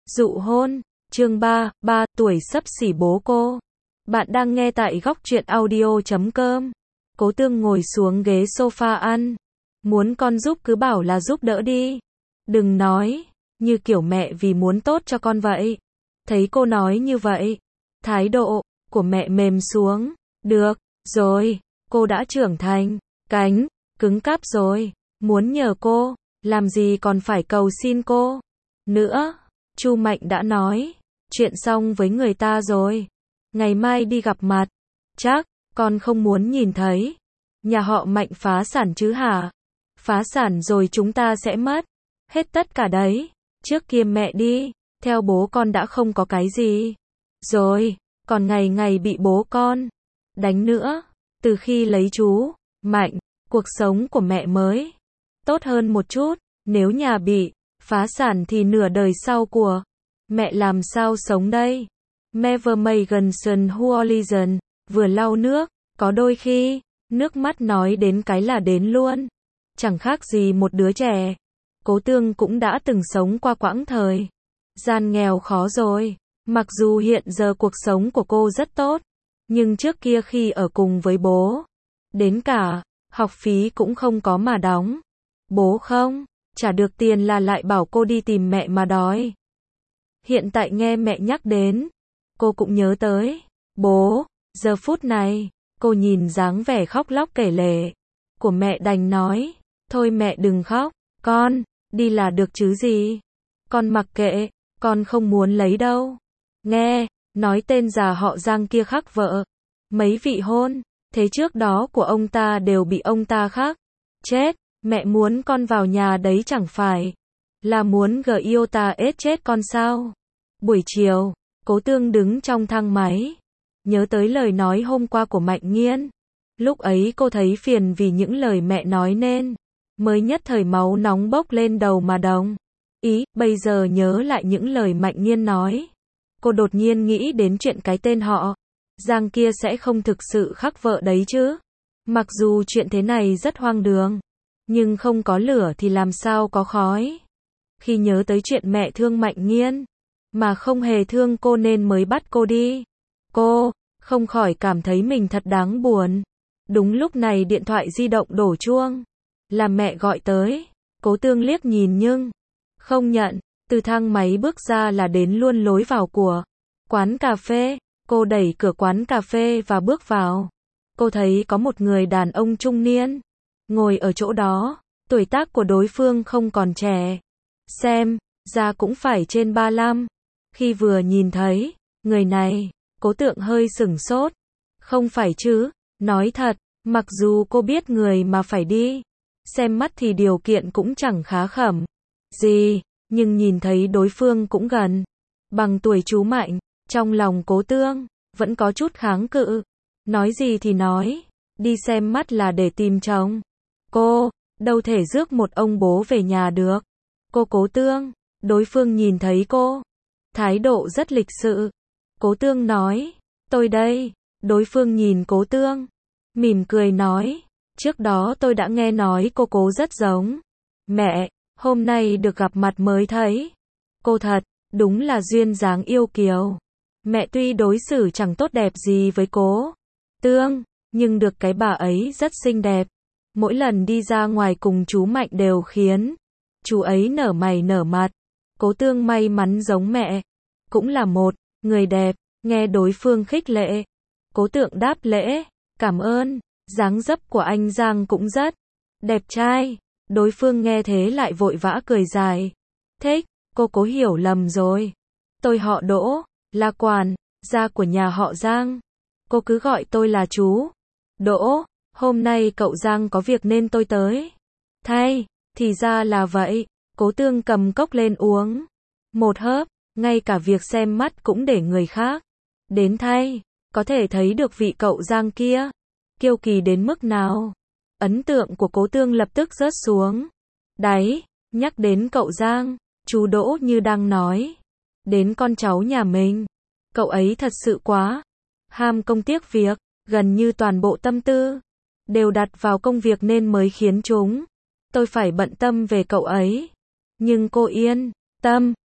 Dụ hôn, chương 3, 3 tuổi xấp xỉ bố cô. Bạn đang nghe tại góc truyện audio.com. Cố Tương ngồi xuống ghế sofa ăn. Muốn con giúp cứ bảo là giúp đỡ đi. Đừng nói, như kiểu mẹ vì muốn tốt cho con vậy. Thấy cô nói như vậy, thái độ của mẹ mềm xuống. Được, rồi, cô đã trưởng thành, cánh, cứng cáp rồi. Muốn nhờ cô, làm gì còn phải cầu xin cô. Nữa, Chu Mạnh đã nói, chuyện xong với người ta rồi. Ngày mai đi gặp mặt. Chắc, con không muốn nhìn thấy. Nhà họ Mạnh phá sản chứ hả? Phá sản rồi chúng ta sẽ mất. Hết tất cả đấy. Trước kia mẹ đi, theo bố con đã không có cái gì. Rồi, còn ngày ngày bị bố con đánh nữa. Từ khi lấy chú Mạnh, cuộc sống của mẹ mới tốt hơn một chút. Nếu nhà bị phá sản thì nửa đời sau của mẹ làm sao sống đây? Never Meganson Hooligan vừa lau nước, có đôi khi nước mắt nói đến cái là đến luôn. Chẳng khác gì một đứa trẻ. Cố Tương cũng đã từng sống qua quãng thời gian nghèo khó rồi. Mặc dù hiện giờ cuộc sống của cô rất tốt, nhưng trước kia khi ở cùng với bố, đến cả học phí cũng không có mà đóng. Bố không trả được tiền là lại bảo cô đi tìm mẹ mà đòi. Hiện tại nghe mẹ nhắc đến, cô cũng nhớ tới bố. Giờ phút này, cô nhìn dáng vẻ khóc lóc kể lể của mẹ đành nói, thôi mẹ đừng khóc, con đi là được chứ gì. Con mặc kệ, con không muốn lấy đâu. Nghe nói tên già họ Giang kia khắc vợ mấy vị hôn, thế trước đó của ông ta đều bị ông ta khắc chết. Mẹ muốn con vào nhà đấy chẳng phải là muốn yêu ta ết chết con sao? Buổi chiều, Cố Tương đứng trong thang máy, nhớ tới lời nói hôm qua của Mạnh Nghiên. Lúc ấy cô thấy phiền vì những lời mẹ nói nên mới nhất thời máu nóng bốc lên đầu mà đồng ý. Bây giờ nhớ lại những lời Mạnh Nghiên nói, cô đột nhiên nghĩ đến chuyện cái tên họ Giang kia sẽ không thực sự khắc vợ đấy chứ. Mặc dù chuyện thế này rất hoang đường, nhưng không có lửa thì làm sao có khói. Khi nhớ tới chuyện mẹ thương Mạnh Nghiên, mà không hề thương cô nên mới bắt cô đi, cô không khỏi cảm thấy mình thật đáng buồn. Đúng lúc này điện thoại di động đổ chuông, là mẹ gọi tới. Cố Tương liếc nhìn nhưng không nhận. Từ thang máy bước ra là đến luôn lối vào của quán cà phê. Cô đẩy cửa quán cà phê và bước vào. Cô thấy có một người đàn ông trung niên ngồi ở chỗ đó. Tuổi tác của đối phương không còn trẻ, xem ra cũng phải trên 35. Khi vừa nhìn thấy người này, Cố Tượng hơi sửng sốt. Không phải chứ? Nói thật, mặc dù cô biết người mà phải đi xem mắt thì điều kiện cũng chẳng khá khẩm gì, nhưng nhìn thấy đối phương cũng gần bằng tuổi chú Mạnh, trong lòng Cố Tương vẫn có chút kháng cự. Nói gì thì nói, đi xem mắt là để tìm chồng. Cô đâu thể rước một ông bố về nhà được. Cô Cố Tương. Đối phương nhìn thấy cô, thái độ rất lịch sự. Cố Tương nói, tôi đây. Đối phương nhìn Cố Tương, mỉm cười nói, trước đó tôi đã nghe nói cô Cố rất giống mẹ, hôm nay được gặp mặt mới thấy. Cô thật, đúng là duyên dáng yêu kiều. Mẹ tuy đối xử chẳng tốt đẹp gì với Cố Tương, nhưng được cái bà ấy rất xinh đẹp. Mỗi lần đi ra ngoài cùng chú Mạnh đều khiến chú ấy nở mày nở mặt. Cố Tương may mắn giống mẹ, cũng là một người đẹp. Nghe đối phương khích lệ, Cố Tượng đáp lễ, cảm ơn. Dáng dấp của anh Giang cũng rất đẹp trai. Đối phương nghe thế lại vội vã cười dài, thích. Cô Cố hiểu lầm rồi, tôi họ Đỗ, là quản gia của nhà họ Giang. Cô cứ gọi tôi là chú Đỗ. Hôm nay cậu Giang có việc nên tôi tới thay. Thì ra là vậy. Cố Tương cầm cốc lên uống một hớp. Ngay cả việc xem mắt cũng để người khác đến thay. Có thể thấy được vị cậu Giang kia kiêu kỳ đến mức nào. Ấn tượng của Cố Tương lập tức rớt xuống đáy. Nhắc đến cậu Giang, chú Đỗ như đang nói đến con cháu nhà mình. Cậu ấy thật sự quá ham công tiếc việc, gần như toàn bộ tâm tư đều đặt vào công việc nên mới khiến tôi phải bận tâm về cậu ấy. Nhưng cô yên tâm,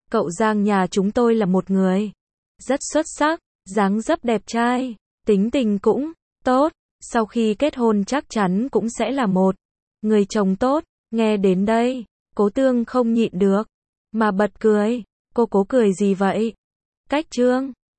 Cậu Giang nhà chúng tôi là một người rất xuất sắc, dáng dấp đẹp trai, tính tình cũng tốt, sau khi kết hôn chắc chắn cũng sẽ là một người chồng tốt. Nghe đến đây, Cố Tương không nhịn được mà bật cười. Cô cố cười gì vậy? Cách Trương